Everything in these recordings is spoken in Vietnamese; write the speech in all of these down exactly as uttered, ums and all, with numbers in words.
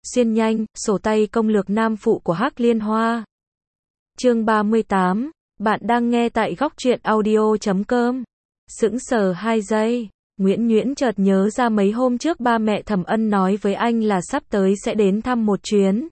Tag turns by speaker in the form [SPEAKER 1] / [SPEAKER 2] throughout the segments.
[SPEAKER 1] Xuyên nhanh, sổ tay công lược nam phụ của Hắc Liên Hoa. Chương ba mươi tám, bạn đang nghe tại góc truyện audio chấm com. Sững sờ hai giây, Nguyễn Nhuyễn chợt nhớ ra mấy hôm trước ba mẹ Thẩm Ân nói với anh là sắp tới sẽ đến thăm một chuyến.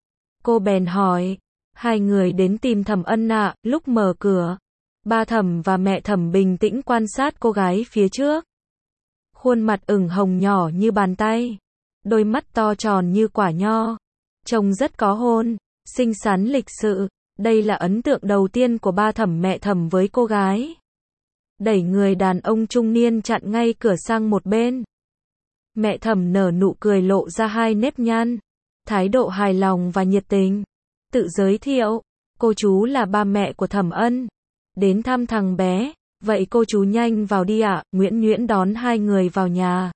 [SPEAKER 1] Cô bèn hỏi, hai người đến tìm Thẩm Ân ạ? Lúc mở cửa, ba Thẩm và mẹ Thẩm bình tĩnh quan sát cô gái phía trước. Khuôn mặt ửng hồng nhỏ như bàn tay, đôi mắt to tròn như quả nho, trông rất có hồn, xinh xắn lịch sự. Đây là ấn tượng đầu tiên của ba Thẩm mẹ Thẩm với cô gái. Đẩy người đàn ông trung niên chặn ngay cửa sang một bên. Mẹ Thẩm nở nụ cười lộ ra hai nếp nhăn, thái độ hài lòng và nhiệt tình. Tự giới thiệu, cô chú là ba mẹ của Thẩm Ân, đến thăm thằng bé. Vậy cô chú nhanh vào đi ạ. Nguyễn Nhuyễn đón hai người vào nhà,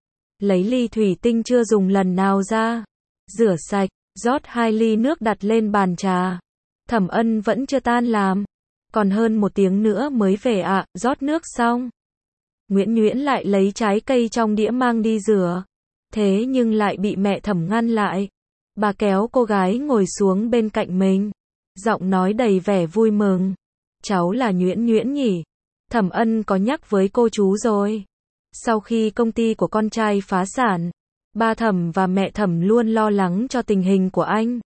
[SPEAKER 1] lấy ly thủy tinh chưa dùng lần nào ra, rửa sạch, rót hai ly nước đặt lên bàn trà. Thẩm Ân vẫn chưa tan làm, còn hơn một tiếng nữa mới về ạ. Rót nước xong, Nguyễn Nhuyễn lại lấy trái cây trong đĩa mang đi rửa, thế nhưng lại bị mẹ Thẩm ngăn lại. Bà kéo cô gái ngồi xuống bên cạnh mình, giọng nói đầy vẻ vui mừng, cháu là Nhuyễn Nhuyễn nhỉ? Thẩm Ân có nhắc với cô chú rồi. Sau khi công ty của con trai phá sản, ba Thẩm và mẹ Thẩm luôn lo lắng cho tình hình của anh.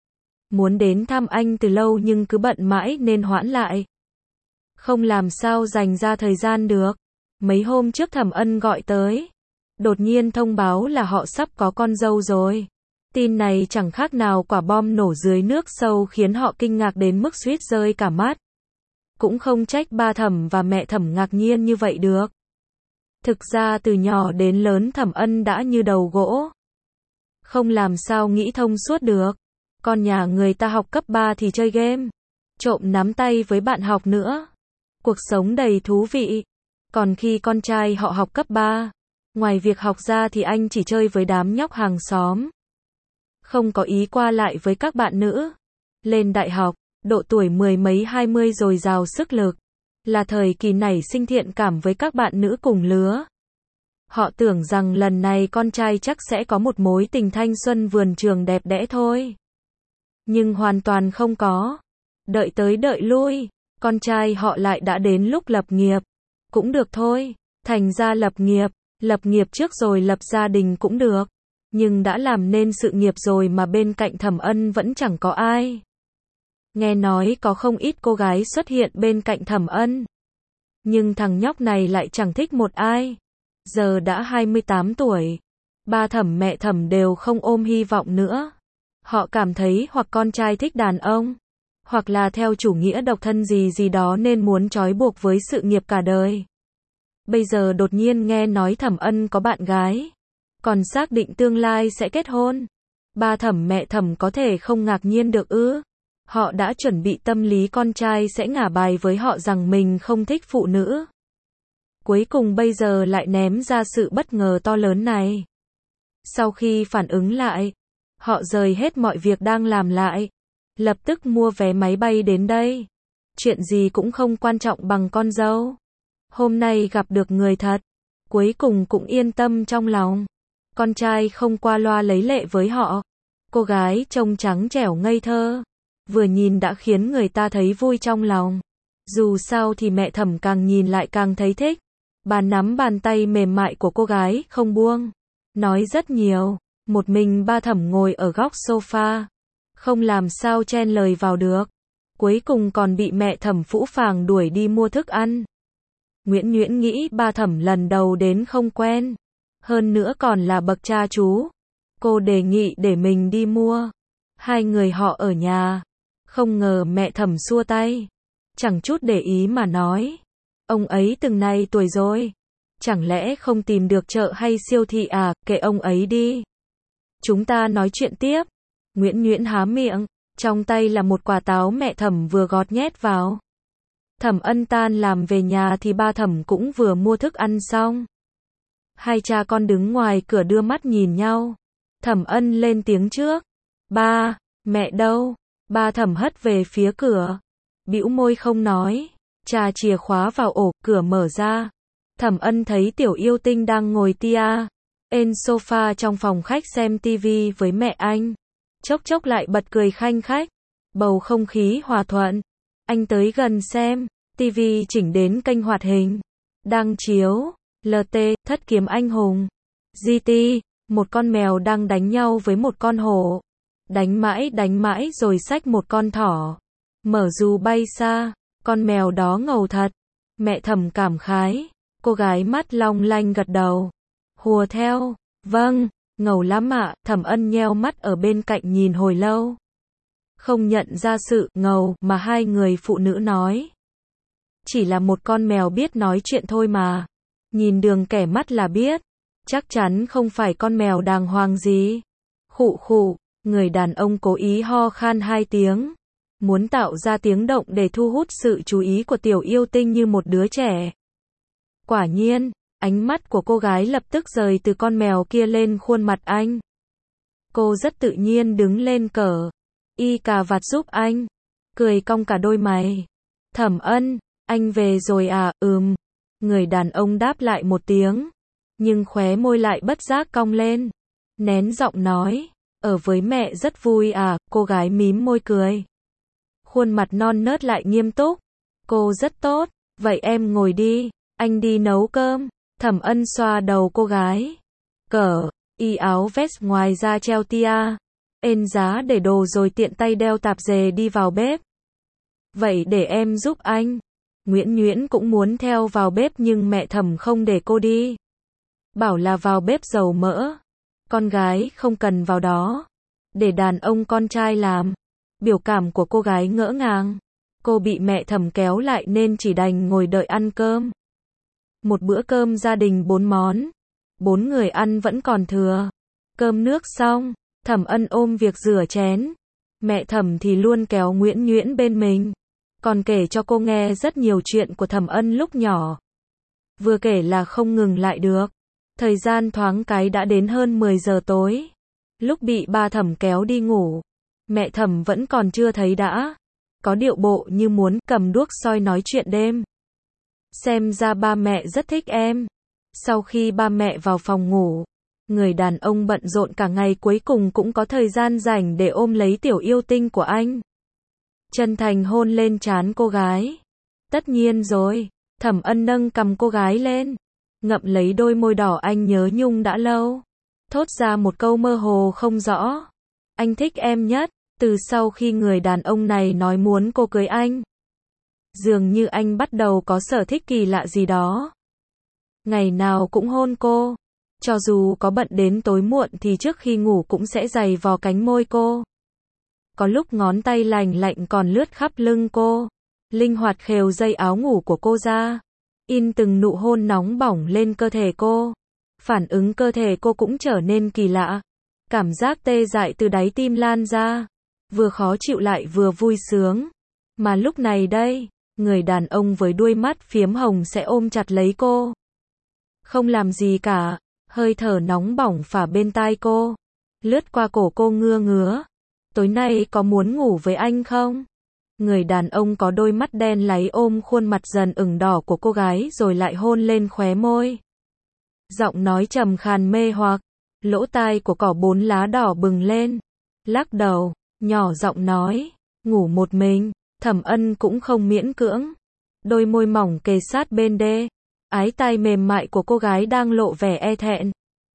[SPEAKER 1] Muốn đến thăm anh từ lâu nhưng cứ bận mãi nên hoãn lại. Không làm sao dành ra thời gian được. Mấy hôm trước Thẩm Ân gọi tới, đột nhiên thông báo là họ sắp có con dâu rồi. Tin này chẳng khác nào quả bom nổ dưới nước sâu khiến họ kinh ngạc đến mức suýt rơi cả mắt. Cũng không trách ba Thẩm và mẹ Thẩm ngạc nhiên như vậy được. Thực ra từ nhỏ đến lớn Thẩm Ân đã như đầu gỗ, không làm sao nghĩ thông suốt được. Con nhà người ta học cấp ba thì chơi game, trộm nắm tay với bạn học nữa. Cuộc sống đầy thú vị. Còn khi con trai họ học cấp ba, ngoài việc học ra thì anh chỉ chơi với đám nhóc hàng xóm, không có ý qua lại với các bạn nữ. Lên đại học, độ tuổi mười mấy hai mươi dồi dào sức lực, là thời kỳ nảy sinh thiện cảm với các bạn nữ cùng lứa. Họ tưởng rằng lần này con trai chắc sẽ có một mối tình thanh xuân vườn trường đẹp đẽ thôi. Nhưng hoàn toàn không có. Đợi tới đợi lui, con trai họ lại đã đến lúc lập nghiệp. Cũng được thôi, thành ra lập nghiệp, lập nghiệp trước rồi lập gia đình cũng được. Nhưng đã làm nên sự nghiệp rồi mà bên cạnh Thẩm Ân vẫn chẳng có ai. Nghe nói có không ít cô gái xuất hiện bên cạnh Thẩm Ân, nhưng thằng nhóc này lại chẳng thích một ai. Giờ đã hai mươi tám tuổi, ba Thẩm mẹ Thẩm đều không ôm hy vọng nữa. Họ cảm thấy hoặc con trai thích đàn ông, hoặc là theo chủ nghĩa độc thân gì gì đó nên muốn trói buộc với sự nghiệp cả đời. Bây giờ đột nhiên nghe nói Thẩm Ân có bạn gái, còn xác định tương lai sẽ kết hôn. Ba Thẩm mẹ Thẩm có thể không ngạc nhiên được ư? Họ đã chuẩn bị tâm lý con trai sẽ ngả bài với họ rằng mình không thích phụ nữ. Cuối cùng bây giờ lại ném ra sự bất ngờ to lớn này. Sau khi phản ứng lại, họ rời hết mọi việc đang làm lại, lập tức mua vé máy bay đến đây. Chuyện gì cũng không quan trọng bằng con dâu. Hôm nay gặp được người thật, cuối cùng cũng yên tâm trong lòng. Con trai không qua loa lấy lệ với họ. Cô gái trông trắng trẻo ngây thơ, vừa nhìn đã khiến người ta thấy vui trong lòng. Dù sao thì mẹ Thẩm càng nhìn lại càng thấy thích. Bà nắm bàn tay mềm mại của cô gái không buông, nói rất nhiều. Một mình ba Thẩm ngồi ở góc sofa, không làm sao chen lời vào được. Cuối cùng còn bị mẹ Thẩm phũ phàng đuổi đi mua thức ăn. Nguyễn Nhuyễn nghĩ ba Thẩm lần đầu đến không quen, hơn nữa còn là bậc cha chú. Cô đề nghị để mình đi mua, hai người họ ở nhà. Không ngờ mẹ Thẩm xua tay, chẳng chút để ý mà nói, ông ấy từng này tuổi rồi, chẳng lẽ không tìm được chợ hay siêu thị à? Kệ ông ấy đi, chúng ta nói chuyện tiếp. Nguyễn Nhuyễn há miệng, trong tay là một quả táo mẹ Thẩm vừa gọt nhét vào. Thẩm Ân tan làm về nhà thì ba Thẩm cũng vừa mua thức ăn xong. Hai cha con đứng ngoài cửa đưa mắt nhìn nhau. Thẩm Ân lên tiếng trước, ba, mẹ đâu? Ba Thẩm hất về phía cửa, bĩu môi không nói. Trà chìa khóa vào ổ, cửa mở ra. Thẩm Ân thấy Tiểu Yêu Tinh đang ngồi tia Trên sofa trong phòng khách xem tivi với mẹ anh. Chốc chốc lại bật cười khanh khách. Bầu không khí hòa thuận. Anh tới gần xem. Tivi chỉnh đến kênh hoạt hình. Đang chiếu. lờ tê, Thất kiếm anh hùng. giê tê, một con mèo đang đánh nhau với một con hổ. Đánh mãi đánh mãi rồi xách một con thỏ. Mở dù bay xa. Con mèo đó ngầu thật. Mẹ Thẩm cảm khái. Cô gái mắt long lanh gật đầu. Hùa theo. Vâng, ngầu lắm ạ. Thẩm Ân nheo mắt ở bên cạnh nhìn hồi lâu. Không nhận ra sự ngầu mà hai người phụ nữ nói. Chỉ là một con mèo biết nói chuyện thôi mà. Nhìn đường kẻ mắt là biết. Chắc chắn không phải con mèo đàng hoàng gì. Khụ khụ, người đàn ông cố ý ho khan hai tiếng. Muốn tạo ra tiếng động để thu hút sự chú ý của tiểu yêu tinh như một đứa trẻ. Quả nhiên, ánh mắt của cô gái lập tức rời từ con mèo kia lên khuôn mặt anh. Cô rất tự nhiên đứng lên cởi y cà vạt giúp anh. Cười cong cả đôi mày. Thẩm Ân, anh về rồi à? Ừm. Người đàn ông đáp lại một tiếng. Nhưng khóe môi lại bất giác cong lên. Nén giọng nói. Ở với mẹ rất vui à? Cô gái mím môi cười. Khuôn mặt non nớt lại nghiêm túc. Cô rất tốt. Vậy em ngồi đi. Anh đi nấu cơm. Thẩm Ân xoa đầu cô gái. Cởi y áo vest ngoài ra treo tia. Ên giá để đồ rồi tiện tay đeo tạp dề đi vào bếp. Vậy để em giúp anh. Nguyễn Nhuyễn cũng muốn theo vào bếp nhưng mẹ Thẩm không để cô đi. Bảo là vào bếp dầu mỡ. Con gái không cần vào đó. Để đàn ông con trai làm. Biểu cảm của cô gái ngỡ ngàng. Cô bị mẹ Thẩm kéo lại nên chỉ đành ngồi đợi ăn cơm. Một bữa cơm gia đình bốn món. Bốn người ăn vẫn còn thừa. Cơm nước xong, Thẩm Ân ôm việc rửa chén. Mẹ Thẩm thì luôn kéo Nguyễn Nhuyễn bên mình. Còn kể cho cô nghe rất nhiều chuyện của Thẩm Ân lúc nhỏ. Vừa kể là không ngừng lại được. Thời gian thoáng cái đã đến hơn mười giờ tối. Lúc bị ba Thẩm kéo đi ngủ, mẹ Thẩm vẫn còn chưa thấy đã. Có điệu bộ như muốn cầm đuốc soi nói chuyện đêm. Xem ra ba mẹ rất thích em. Sau khi ba mẹ vào phòng ngủ, người đàn ông bận rộn cả ngày cuối cùng cũng có thời gian rảnh để ôm lấy tiểu yêu tinh của anh. Chân thành hôn lên trán cô gái. Tất nhiên rồi. Thẩm Ân nâng cầm cô gái lên. Ngậm lấy đôi môi đỏ anh nhớ nhung đã lâu. Thốt ra một câu mơ hồ không rõ. Anh thích em nhất. Từ sau khi người đàn ông này nói muốn cô cưới anh. Dường như anh bắt đầu có sở thích kỳ lạ gì đó. Ngày nào cũng hôn cô. Cho dù có bận đến tối muộn thì trước khi ngủ cũng sẽ giày vò cánh môi cô. Có lúc ngón tay lành lạnh còn lướt khắp lưng cô. Linh hoạt khều dây áo ngủ của cô ra. In từng nụ hôn nóng bỏng lên cơ thể cô. Phản ứng cơ thể cô cũng trở nên kỳ lạ. Cảm giác tê dại từ đáy tim lan ra. Vừa khó chịu lại vừa vui sướng. Mà lúc này đây, người đàn ông với đuôi mắt phiếm hồng sẽ ôm chặt lấy cô. Không làm gì cả, hơi thở nóng bỏng phả bên tai cô. Lướt qua cổ cô ngưa ngứa. Tối nay có muốn ngủ với anh không? Người đàn ông có đôi mắt đen láy ôm khuôn mặt dần ửng đỏ của cô gái rồi lại hôn lên khóe môi. Giọng nói trầm khàn mê hoặc, lỗ tai của cỏ bốn lá đỏ bừng lên. Lắc đầu, nhỏ giọng nói, ngủ một mình. Thẩm Ân cũng không miễn cưỡng. Đôi môi mỏng kề sát bên đê. Ái tai mềm mại của cô gái đang lộ vẻ e thẹn.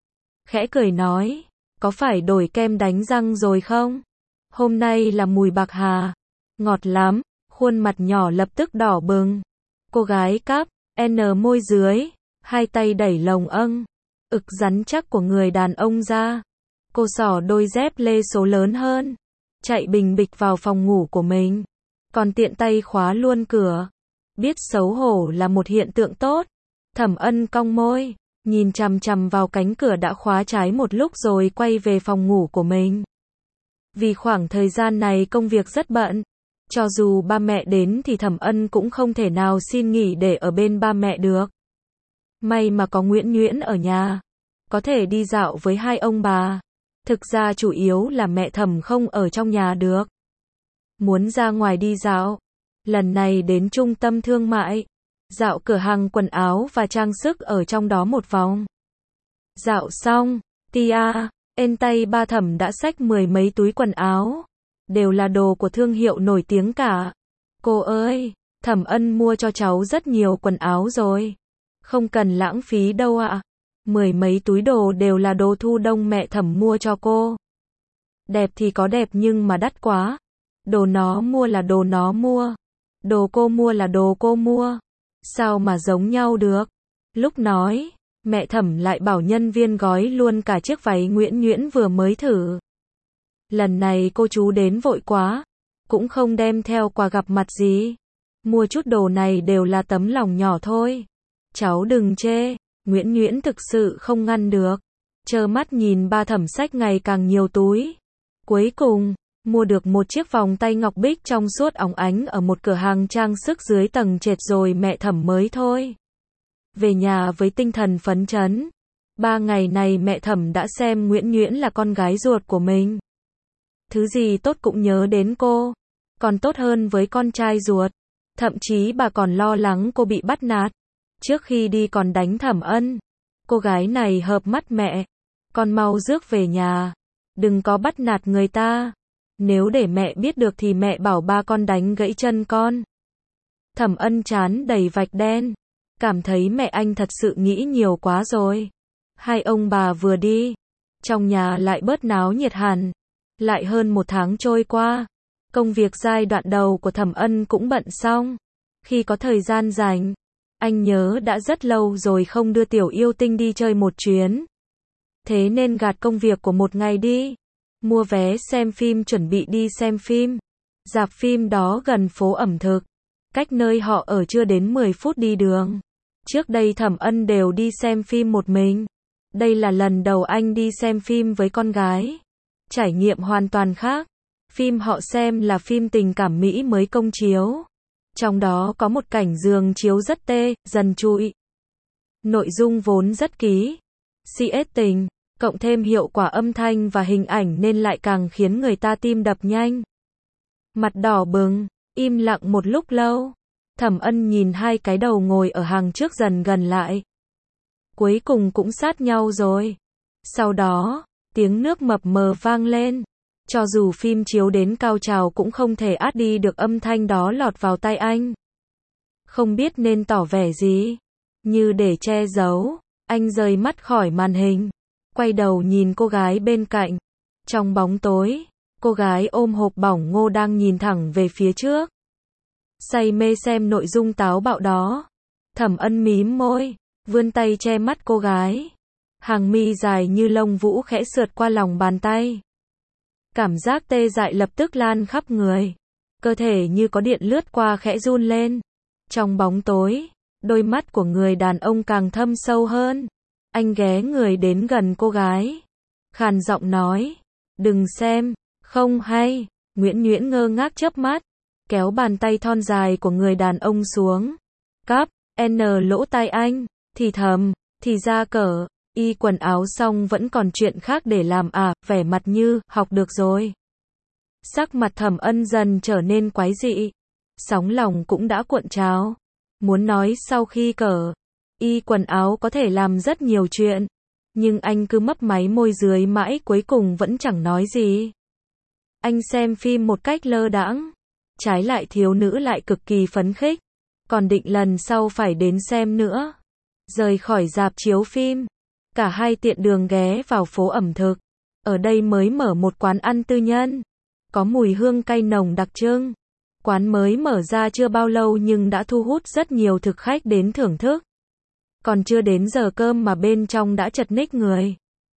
[SPEAKER 1] Khẽ cười nói, có phải đổi kem đánh răng rồi không? Hôm nay là mùi bạc hà. Ngọt lắm. Khuôn mặt nhỏ lập tức đỏ bừng. Cô gái cắp, n môi dưới. Hai tay đẩy lồng âng. Ực rắn chắc của người đàn ông ra. Cô xỏ đôi dép lê số lớn hơn. Chạy bình bịch vào phòng ngủ của mình. Còn tiện tay khóa luôn cửa. Biết xấu hổ là một hiện tượng tốt. Thẩm Ân cong môi, nhìn chằm chằm vào cánh cửa đã khóa trái một lúc rồi quay về phòng ngủ của mình. Vì khoảng thời gian này công việc rất bận. Cho dù ba mẹ đến thì Thẩm Ân cũng không thể nào xin nghỉ để ở bên ba mẹ được. May mà có Nguyễn Nhuyễn ở nhà. Có thể đi dạo với hai ông bà. Thực ra chủ yếu là mẹ Thẩm không ở trong nhà được. Muốn ra ngoài đi dạo. Lần này đến trung tâm thương mại. Dạo cửa hàng quần áo và trang sức ở trong đó một vòng. Dạo xong, tia, ên tay ba Thẩm đã xách mười mấy túi quần áo. Đều là đồ của thương hiệu nổi tiếng cả. Cô ơi, Thẩm Ân mua cho cháu rất nhiều quần áo rồi. Không cần lãng phí đâu ạ. Mười mấy túi đồ đều là đồ thu đông mẹ Thẩm mua cho cô. Đẹp thì có đẹp nhưng mà đắt quá. Đồ nó mua là đồ nó mua. Đồ cô mua là đồ cô mua. Sao mà giống nhau được? Lúc nói, mẹ Thẩm lại bảo nhân viên gói luôn cả chiếc váy Nguyễn Nhuyễn vừa mới thử. Lần này cô chú đến vội quá, cũng không đem theo quà gặp mặt gì. Mua chút đồ này đều là tấm lòng nhỏ thôi. Cháu đừng chê, Nguyễn Nhuyễn thực sự không ngăn được. Trơ mắt nhìn ba Thẩm xách ngày càng nhiều túi. Cuối cùng, mua được một chiếc vòng tay ngọc bích trong suốt óng ánh ở một cửa hàng trang sức dưới tầng trệt rồi mẹ Thẩm mới thôi. Về nhà với tinh thần phấn chấn. Ba ngày này mẹ Thẩm đã xem Nguyễn Nhuyễn là con gái ruột của mình. Thứ gì tốt cũng nhớ đến cô. Còn tốt hơn với con trai ruột. Thậm chí bà còn lo lắng cô bị bắt nạt. Trước khi đi còn đánh Thẩm Ân. Cô gái này hợp mắt mẹ. Con mau rước về nhà. Đừng có bắt nạt người ta. Nếu để mẹ biết được thì mẹ bảo ba con đánh gãy chân con. Thẩm Ân trán đầy vạch đen. Cảm thấy mẹ anh thật sự nghĩ nhiều quá rồi. Hai ông bà vừa đi. Trong nhà lại bớt náo nhiệt hẳn. Lại hơn một tháng trôi qua. Công việc giai đoạn đầu của Thẩm Ân cũng bận xong. Khi có thời gian rảnh, anh nhớ đã rất lâu rồi không đưa tiểu yêu tinh đi chơi một chuyến. Thế nên gạt công việc của một ngày đi. Mua vé xem phim chuẩn bị đi xem phim. Rạp phim đó gần phố ẩm thực. Cách nơi họ ở chưa đến mười phút đi đường. Trước đây Thẩm Ân đều đi xem phim một mình. Đây là lần đầu anh đi xem phim với con gái. Trải nghiệm hoàn toàn khác. Phim họ xem là phim tình cảm Mỹ mới công chiếu. Trong đó có một cảnh giường chiếu rất tê, dần trụi. Nội dung vốn rất ký. xê ét tình, cộng thêm hiệu quả âm thanh và hình ảnh nên lại càng khiến người ta tim đập nhanh. Mặt đỏ bừng, im lặng một lúc lâu. Thẩm Ân nhìn hai cái đầu ngồi ở hàng trước dần gần lại. Cuối cùng cũng sát nhau rồi. Sau đó, tiếng nước mập mờ vang lên. Cho dù phim chiếu đến cao trào cũng không thể át đi được âm thanh đó lọt vào tai anh. Không biết nên tỏ vẻ gì. Như để che giấu, anh rời mắt khỏi màn hình. Quay đầu nhìn cô gái bên cạnh. Trong bóng tối, cô gái ôm hộp bỏng ngô đang nhìn thẳng về phía trước. Say mê xem nội dung táo bạo đó. Thẩm Ân mím môi, vươn tay che mắt cô gái. Hàng mi dài như lông vũ khẽ sượt qua lòng bàn tay. Cảm giác tê dại lập tức lan khắp người. Cơ thể như có điện lướt qua khẽ run lên. Trong bóng tối, đôi mắt của người đàn ông càng thâm sâu hơn. Anh ghé người đến gần cô gái. Khàn giọng nói. Đừng xem, không hay. Nguyễn Nhuyễn ngơ ngác chớp mắt. Kéo bàn tay thon dài của người đàn ông xuống. Cắp, N lỗ tai anh. Thì thầm, thì ra cỡ. Y quần áo xong vẫn còn chuyện khác để làm à, vẻ mặt như, học được rồi. Sắc mặt Thẩm Ân dần trở nên quái dị. Sóng lòng cũng đã cuộn trào. Muốn nói sau khi cởi y quần áo có thể làm rất nhiều chuyện. Nhưng anh cứ mấp máy môi dưới mãi cuối cùng vẫn chẳng nói gì. Anh xem phim một cách lơ đãng. Trái lại thiếu nữ lại cực kỳ phấn khích. Còn định lần sau phải đến xem nữa. Rời khỏi rạp chiếu phim. Cả hai tiện đường ghé vào phố ẩm thực. Ở đây mới mở một quán ăn tư nhân. Có mùi hương cay nồng đặc trưng. Quán mới mở ra chưa bao lâu nhưng đã thu hút rất nhiều thực khách đến thưởng thức. Còn chưa đến giờ cơm mà bên trong đã chật ních người.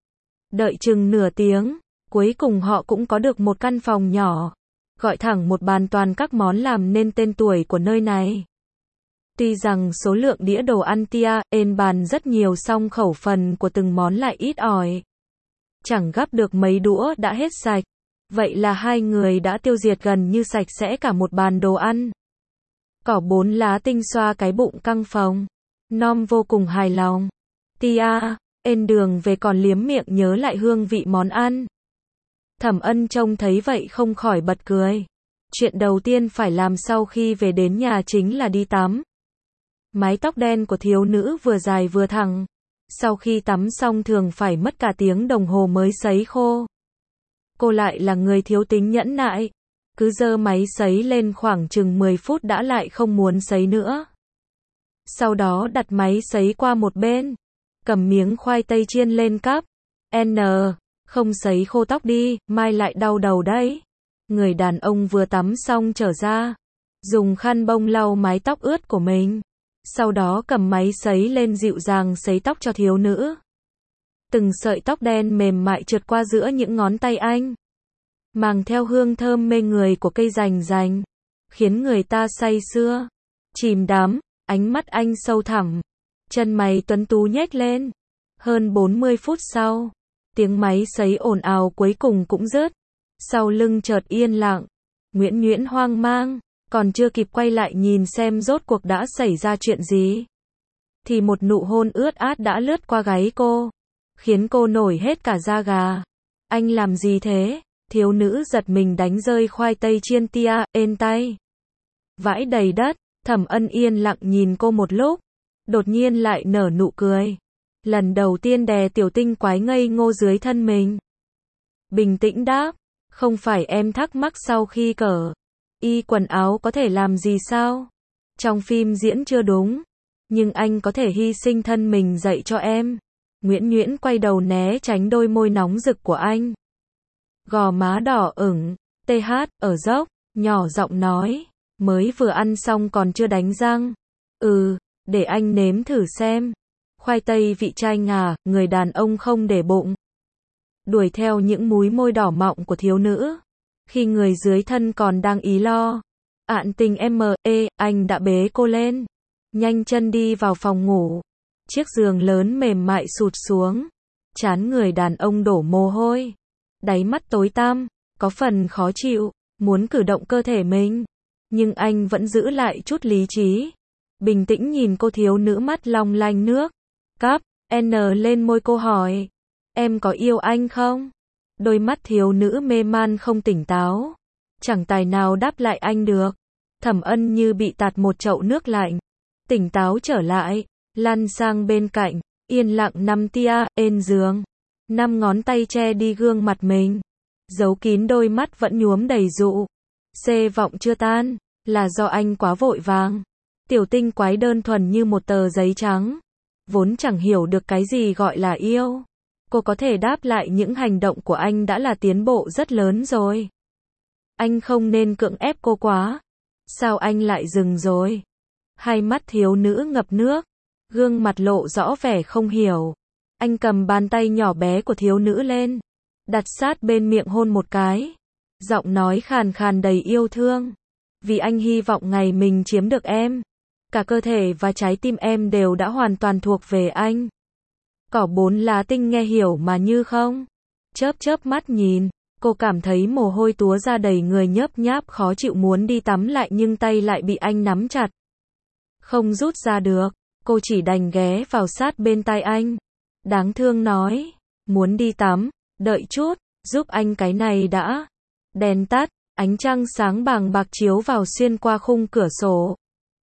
[SPEAKER 1] Đợi chừng nửa tiếng, cuối cùng họ cũng có được một căn phòng nhỏ. Gọi thẳng một bàn toàn các món làm nên tên tuổi của nơi này. Tuy rằng số lượng đĩa đồ ăn tia, ên bàn rất nhiều song khẩu phần của từng món lại ít ỏi. Chẳng gắp được mấy đũa đã hết sạch. Vậy là hai người đã tiêu diệt gần như sạch sẽ cả một bàn đồ ăn. Cỏ bốn lá tinh xoa cái bụng căng phồng. Nom vô cùng hài lòng. Tia, ên đường về còn liếm miệng nhớ lại hương vị món ăn. Thẩm Ân trông thấy vậy không khỏi bật cười. Chuyện đầu tiên phải làm sau khi về đến nhà chính là đi tắm. Mái tóc đen của thiếu nữ vừa dài vừa thẳng. Sau khi tắm xong thường phải mất cả tiếng đồng hồ mới sấy khô. Cô lại là người thiếu tính nhẫn nại. Cứ giơ máy sấy lên khoảng chừng mười phút đã lại không muốn sấy nữa. Sau đó đặt máy sấy qua một bên. Cầm miếng khoai tây chiên lên cắp. N. Không sấy khô tóc đi, mai lại đau đầu đấy. Người đàn ông vừa tắm xong trở ra. Dùng khăn bông lau mái tóc ướt của mình. Sau đó cầm máy sấy lên dịu dàng sấy tóc cho thiếu nữ. Từng sợi tóc đen mềm mại trượt qua giữa những ngón tay anh. Mang theo hương thơm mê người của cây rành rành. Khiến người ta say sưa. Chìm đắm, ánh mắt anh sâu thẳm. Chân mày tuấn tú nhếch lên. Hơn bốn mươi phút sau, tiếng máy sấy ồn ào cuối cùng cũng dứt. Sau lưng chợt yên lặng. Nguyễn Nguyễn hoang mang, còn chưa kịp quay lại nhìn xem rốt cuộc đã xảy ra chuyện gì. Thì một nụ hôn ướt át đã lướt qua gáy cô. Khiến cô nổi hết cả da gà. Anh làm gì thế? Thiếu nữ giật mình đánh rơi khoai tây chiên tia, ên tay. Vãi đầy đất, Thẩm Ân yên lặng nhìn cô một lúc. Đột nhiên lại nở nụ cười. Lần đầu tiên đè tiểu tinh quái ngây ngô dưới thân mình. Bình tĩnh đáp, không phải em thắc mắc sau khi cởi y quần áo có thể làm gì sao? Trong phim diễn chưa đúng, nhưng anh có thể hy sinh thân mình dạy cho em. Nguyễn Nguyễn quay đầu né tránh đôi môi nóng rực của anh. Gò má đỏ ửng, tê hát, ở dốc, nhỏ giọng nói, mới vừa ăn xong còn chưa đánh răng. Ừ, để anh nếm thử xem. Khoai tây vị chanh à, người đàn ông không để bụng. Đuổi theo những múi môi đỏ mọng của thiếu nữ. Khi người dưới thân còn đang ý lo. Ạn tình em ê, anh đã bế cô lên. Nhanh chân đi vào phòng ngủ. Chiếc giường lớn mềm mại sụt xuống. Trán người đàn ông đổ mồ hôi. Đáy mắt tối tăm, có phần khó chịu, muốn cử động cơ thể mình. Nhưng anh vẫn giữ lại chút lý trí. Bình tĩnh nhìn cô thiếu nữ mắt long lanh nước. Cắp, N lên môi cô hỏi. Em có yêu anh không? Đôi mắt thiếu nữ mê man không tỉnh táo. Chẳng tài nào đáp lại anh được. Thẩm Ân như bị tạt một chậu nước lạnh. Tỉnh táo trở lại, lăn sang bên cạnh, yên lặng nằm tia, ên giường. Năm ngón tay che đi gương mặt mình. Giấu kín đôi mắt vẫn nhuốm đầy dụ. Xê vọng chưa tan, là do anh quá vội vàng. Tiểu tinh quái đơn thuần như một tờ giấy trắng. Vốn chẳng hiểu được cái gì gọi là yêu. Cô có thể đáp lại những hành động của anh đã là tiến bộ rất lớn rồi. Anh không nên cưỡng ép cô quá. Sao anh lại dừng rồi? Hai mắt thiếu nữ ngập nước. Gương mặt lộ rõ vẻ không hiểu. Anh cầm bàn tay nhỏ bé của thiếu nữ lên. Đặt sát bên miệng hôn một cái. Giọng nói khàn khàn đầy yêu thương. Vì anh hy vọng ngày mình chiếm được em. Cả cơ thể và trái tim em đều đã hoàn toàn thuộc về anh. Cỏ bốn lá tinh nghe hiểu mà như không. Chớp chớp mắt nhìn, cô cảm thấy mồ hôi túa ra đầy người nhớp nháp khó chịu muốn đi tắm lại nhưng tay lại bị anh nắm chặt. Không rút ra được, cô chỉ đành ghé vào sát bên tai anh. Đáng thương nói, muốn đi tắm, đợi chút, giúp anh cái này đã. Đèn tắt, ánh trăng sáng bàng bạc chiếu vào xuyên qua khung cửa sổ.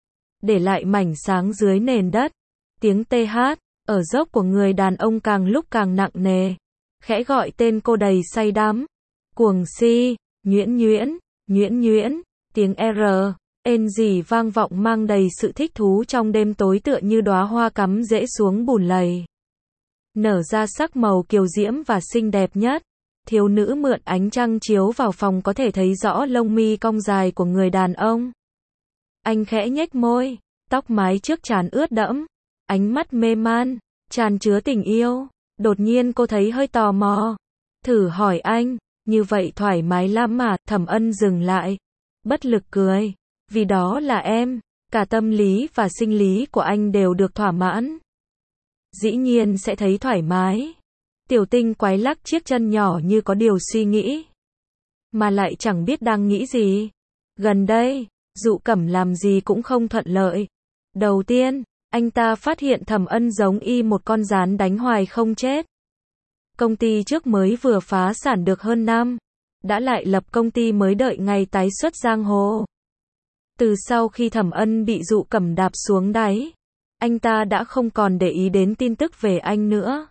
[SPEAKER 1] Để lại mảnh sáng dưới nền đất. Tiếng tê hát ở dốc của người đàn ông càng lúc càng nặng nề. Khẽ gọi tên cô đầy say đắm. Cuồng si, Nhuyễn Nhuyễn, Nhuyễn Nhuyễn, tiếng R, ên dỉ vang vọng mang đầy sự thích thú trong đêm tối tựa như đóa hoa cắm rễ xuống bùn lầy. Nở ra sắc màu kiều diễm và xinh đẹp nhất. Thiếu nữ mượn ánh trăng chiếu vào phòng có thể thấy rõ lông mi cong dài của người đàn ông. Anh khẽ nhếch môi, tóc mái trước trán ướt đẫm. Ánh mắt mê man, tràn chứa tình yêu. Đột nhiên cô thấy hơi tò mò. Thử hỏi anh, như vậy thoải mái lắm mà? Thẩm Ân dừng lại. Bất lực cười. Vì đó là em. Cả tâm lý và sinh lý của anh đều được thỏa mãn. Dĩ nhiên sẽ thấy thoải mái. Tiểu tinh quái lắc chiếc chân nhỏ như có điều suy nghĩ. Mà lại chẳng biết đang nghĩ gì. Gần đây, Dụ Cẩm làm gì cũng không thuận lợi. Đầu tiên, anh ta phát hiện Thẩm Ân giống y một con gián đánh hoài không chết. Công ty trước mới vừa phá sản được hơn năm. Đã lại lập công ty mới đợi ngày tái xuất giang hồ. Từ sau khi Thẩm Ân bị Dụ Cẩm đạp xuống đáy. Anh ta đã không còn để ý đến tin tức về anh nữa.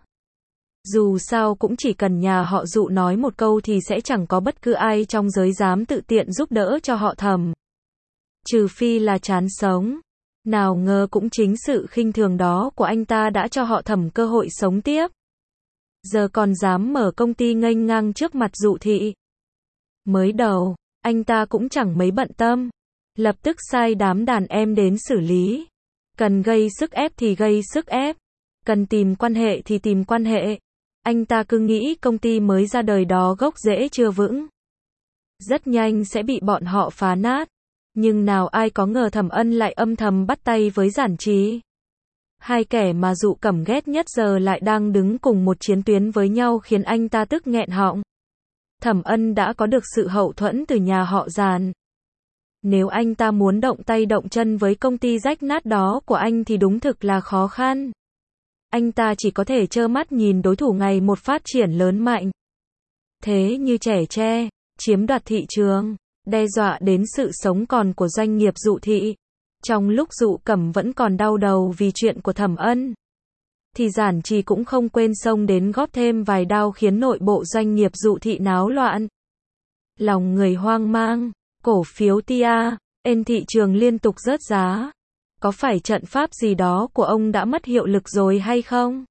[SPEAKER 1] Dù sao cũng chỉ cần nhà họ Dụ nói một câu thì sẽ chẳng có bất cứ ai trong giới dám tự tiện giúp đỡ cho họ Thẩm. Trừ phi là chán sống. Nào ngờ cũng chính sự khinh thường đó của anh ta đã cho họ Thẩm cơ hội sống tiếp. Giờ còn dám mở công ty nghênh ngang trước mặt Dụ thị. Mới đầu, anh ta cũng chẳng mấy bận tâm. Lập tức sai đám đàn em đến xử lý. Cần gây sức ép thì gây sức ép. Cần tìm quan hệ thì tìm quan hệ. Anh ta cứ nghĩ công ty mới ra đời đó gốc rễ chưa vững. Rất nhanh sẽ bị bọn họ phá nát. Nhưng nào ai có ngờ Thẩm Ân lại âm thầm bắt tay với Giản Trì. Hai kẻ mà Dụ Cẩm ghét nhất giờ lại đang đứng cùng một chiến tuyến với nhau khiến anh ta tức nghẹn họng. Thẩm Ân đã có được sự hậu thuẫn từ nhà họ Giản. Nếu anh ta muốn động tay động chân với công ty rách nát đó của anh thì đúng thực là khó khăn. Anh ta chỉ có thể trơ mắt nhìn đối thủ ngày một phát triển lớn mạnh. Thế như trẻ tre, chiếm đoạt thị trường, đe dọa đến sự sống còn của doanh nghiệp Dụ thị. Trong lúc Dụ Cẩm vẫn còn đau đầu vì chuyện của Thẩm Ân, thì Giản Trì cũng không quên xông đến góp thêm vài đao khiến nội bộ doanh nghiệp Dụ thị náo loạn. Lòng người hoang mang, cổ phiếu tê a en thị trường liên tục rớt giá. Có phải trận pháp gì đó của ông đã mất hiệu lực rồi hay không?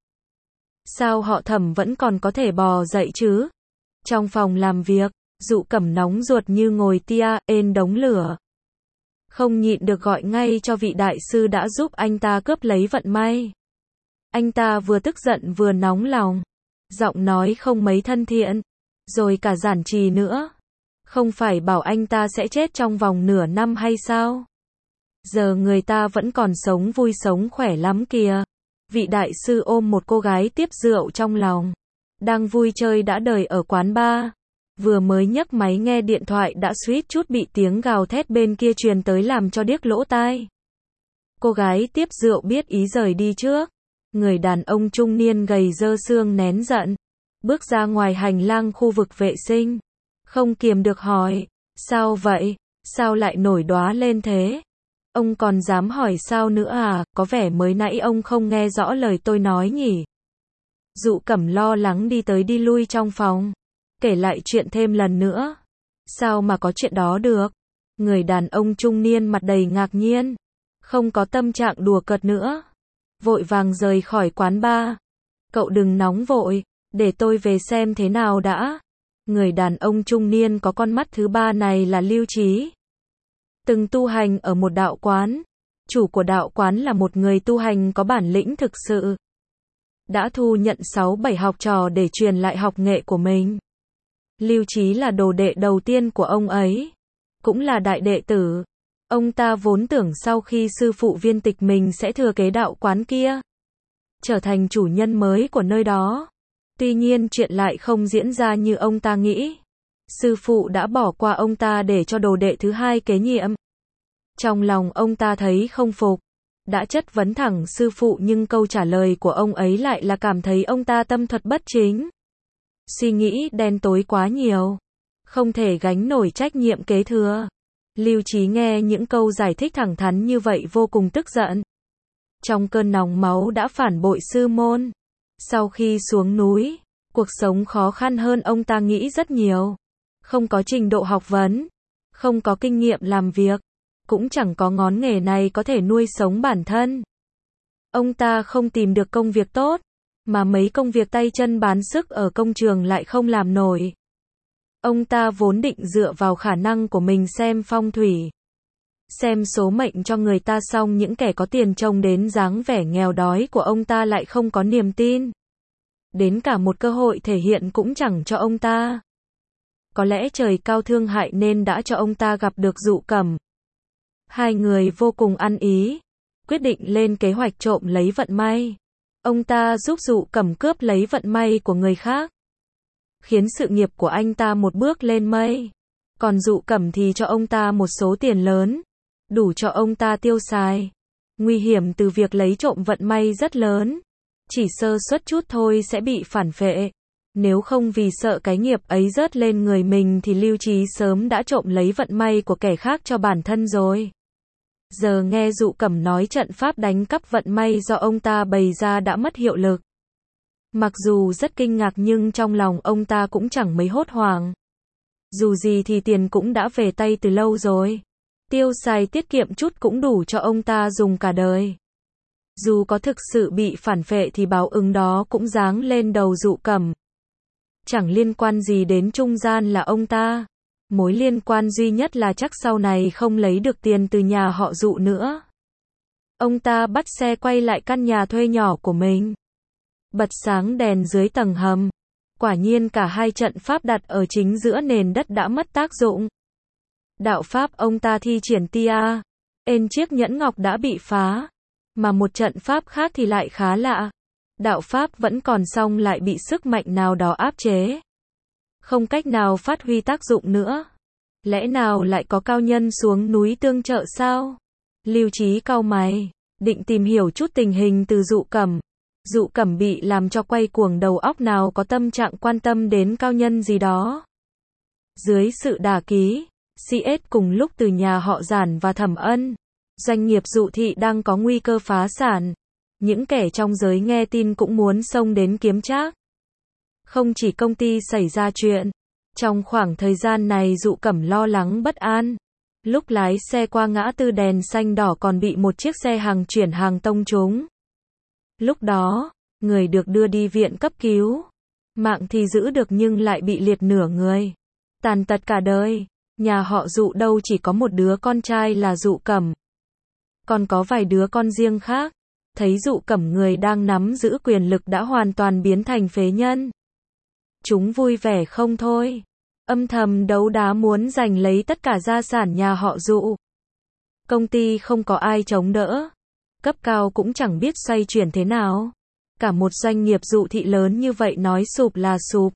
[SPEAKER 1] Sao họ Thẩm vẫn còn có thể bò dậy chứ? Trong phòng làm việc, Dụ Cẩm nóng ruột như ngồi tê a en đống lửa. Không nhịn được gọi ngay cho vị đại sư đã giúp anh ta cướp lấy vận may. Anh ta vừa tức giận vừa nóng lòng. Giọng nói không mấy thân thiện. Rồi cả Giản Trì nữa. Không phải bảo anh ta sẽ chết trong vòng nửa năm hay sao? Giờ người ta vẫn còn sống vui sống khỏe lắm kìa. Vị đại sư ôm một cô gái tiếp rượu trong lòng. Đang vui chơi đã đời ở quán bar. Vừa mới nhấc máy nghe điện thoại đã suýt chút bị tiếng gào thét bên kia truyền tới làm cho điếc lỗ tai. Cô gái tiếp rượu biết ý rời đi trước. Người đàn ông trung niên gầy dơ xương nén giận. Bước ra ngoài hành lang khu vực vệ sinh. Không kiềm được hỏi. Sao vậy? Sao lại nổi đoá lên thế? Ông còn dám hỏi sao nữa à? Có vẻ mới nãy ông không nghe rõ lời tôi nói nhỉ? Dụ Cẩm lo lắng đi tới đi lui trong phòng. Kể lại chuyện thêm lần nữa. Sao mà có chuyện đó được? Người đàn ông trung niên mặt đầy ngạc nhiên. Không có tâm trạng đùa cợt nữa. Vội vàng rời khỏi quán bar. Cậu đừng nóng vội. Để tôi về xem thế nào đã. Người đàn ông trung niên có con mắt thứ ba này là Lưu Trí. Từng tu hành ở một đạo quán. Chủ của đạo quán là một người tu hành có bản lĩnh thực sự. Đã thu nhận sáu bảy học trò để truyền lại học nghệ của mình. Lưu Trí là đồ đệ đầu tiên của ông ấy. Cũng là đại đệ tử. Ông ta vốn tưởng sau khi sư phụ viên tịch mình sẽ thừa kế đạo quán kia. Trở thành chủ nhân mới của nơi đó. Tuy nhiên chuyện lại không diễn ra như ông ta nghĩ. Sư phụ đã bỏ qua ông ta để cho đồ đệ thứ hai kế nhiệm. Trong lòng ông ta thấy không phục. Đã chất vấn thẳng sư phụ nhưng câu trả lời của ông ấy lại là cảm thấy ông ta tâm thuật bất chính. Suy nghĩ đen tối quá nhiều. Không thể gánh nổi trách nhiệm kế thừa. Lưu Trí nghe những câu giải thích thẳng thắn như vậy vô cùng tức giận. Trong cơn nóng máu đã phản bội sư môn. Sau khi xuống núi, cuộc sống khó khăn hơn ông ta nghĩ rất nhiều. Không có trình độ học vấn, không có kinh nghiệm làm việc, cũng chẳng có ngón nghề này có thể nuôi sống bản thân. Ông ta không tìm được công việc tốt, mà mấy công việc tay chân bán sức ở công trường lại không làm nổi. Ông ta vốn định dựa vào khả năng của mình xem phong thủy, xem số mệnh cho người ta, xong những kẻ có tiền trông đến dáng vẻ nghèo đói của ông ta lại không có niềm tin. Đến cả một cơ hội thể hiện cũng chẳng cho ông ta. Có lẽ trời cao thương hại nên đã cho ông ta gặp được Dụ Cẩm. Hai người vô cùng ăn ý, quyết định lên kế hoạch trộm lấy vận may. Ông ta giúp Dụ Cẩm cướp lấy vận may của người khác, khiến sự nghiệp của anh ta một bước lên mây. Còn Dụ Cẩm thì cho ông ta một số tiền lớn, đủ cho ông ta tiêu xài. Nguy hiểm từ việc lấy trộm vận may rất lớn. Chỉ sơ suất chút thôi sẽ bị phản phệ. Nếu không vì sợ cái nghiệp ấy rớt lên người mình thì Lưu Trí sớm đã trộm lấy vận may của kẻ khác cho bản thân rồi. Giờ nghe Dụ Cẩm nói trận pháp đánh cắp vận may do ông ta bày ra đã mất hiệu lực. Mặc dù rất kinh ngạc nhưng trong lòng ông ta cũng chẳng mấy hốt hoảng. Dù gì thì tiền cũng đã về tay từ lâu rồi. Tiêu xài tiết kiệm chút cũng đủ cho ông ta dùng cả đời. Dù có thực sự bị phản phệ thì báo ứng đó cũng giáng lên đầu Dụ Cẩm. Chẳng liên quan gì đến trung gian là ông ta. Mối liên quan duy nhất là chắc sau này không lấy được tiền từ nhà họ Dụ nữa. Ông ta bắt xe quay lại căn nhà thuê nhỏ của mình. Bật sáng đèn dưới tầng hầm. Quả nhiên cả hai trận pháp đặt ở chính giữa nền đất đã mất tác dụng. Đạo pháp ông ta thi triển tia, ên chiếc nhẫn ngọc đã bị phá. Mà một trận pháp khác thì lại khá lạ. Đạo pháp vẫn còn song lại bị sức mạnh nào đó áp chế. Không cách nào phát huy tác dụng nữa. Lẽ nào lại có cao nhân xuống núi tương trợ sao? Lưu Trí cau mày, định tìm hiểu chút tình hình từ Dụ Cẩm. Dụ Cẩm bị làm cho quay cuồng đầu óc, nào có tâm trạng quan tâm đến cao nhân gì đó. Dưới sự đả ký, xê ét cùng lúc từ nhà họ Giản và Thẩm Ân, doanh nghiệp Dụ Thị đang có nguy cơ phá sản. Những kẻ trong giới nghe tin cũng muốn xông đến kiếm trác. Không chỉ công ty xảy ra chuyện, trong khoảng thời gian này Dụ Cẩm lo lắng bất an. Lúc lái xe qua ngã tư đèn xanh đỏ còn bị một chiếc xe hàng chuyển hàng tông trúng. Lúc đó, người được đưa đi viện cấp cứu. Mạng thì giữ được nhưng lại bị liệt nửa người. Tàn tật cả đời. Nhà họ Dụ đâu chỉ có một đứa con trai là Dụ Cẩm. Còn có vài đứa con riêng khác. Thấy Dụ Cẩm người đang nắm giữ quyền lực đã hoàn toàn biến thành phế nhân. Chúng vui vẻ không thôi. Âm thầm đấu đá muốn giành lấy tất cả gia sản nhà họ Dụ. Công ty không có ai chống đỡ. Cấp cao cũng chẳng biết xoay chuyển thế nào. Cả một doanh nghiệp Dụ Thị lớn như vậy nói sụp là sụp.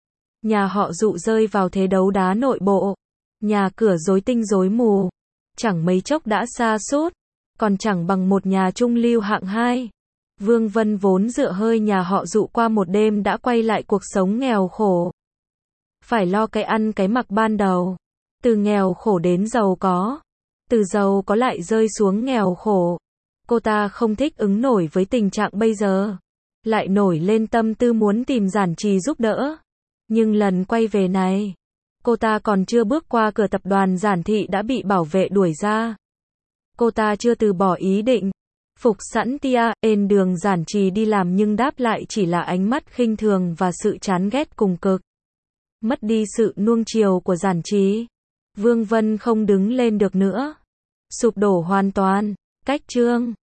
[SPEAKER 1] Nhà họ Dụ rơi vào thế đấu đá nội bộ. Nhà cửa rối tinh rối mù. Chẳng mấy chốc đã sa sút. Còn chẳng bằng một nhà trung lưu hạng hai. Vương Vân vốn dựa hơi nhà họ Dụ qua một đêm đã quay lại cuộc sống nghèo khổ. Phải lo cái ăn cái mặc ban đầu. Từ nghèo khổ đến giàu có. Từ giàu có lại rơi xuống nghèo khổ. Cô ta không thích ứng nổi với tình trạng bây giờ. Lại nổi lên tâm tư muốn tìm Giản Trì giúp đỡ. Nhưng lần quay về này, cô ta còn chưa bước qua cửa tập đoàn Giản Thị đã bị bảo vệ đuổi ra. Cô ta chưa từ bỏ ý định. Phục sẵn tia, ên đường Giản Trì đi làm nhưng đáp lại chỉ là ánh mắt khinh thường và sự chán ghét cùng cực. Mất đi sự nuông chiều của Giản Trì. Vương Vân không đứng lên được nữa. Sụp đổ hoàn toàn. Cách chương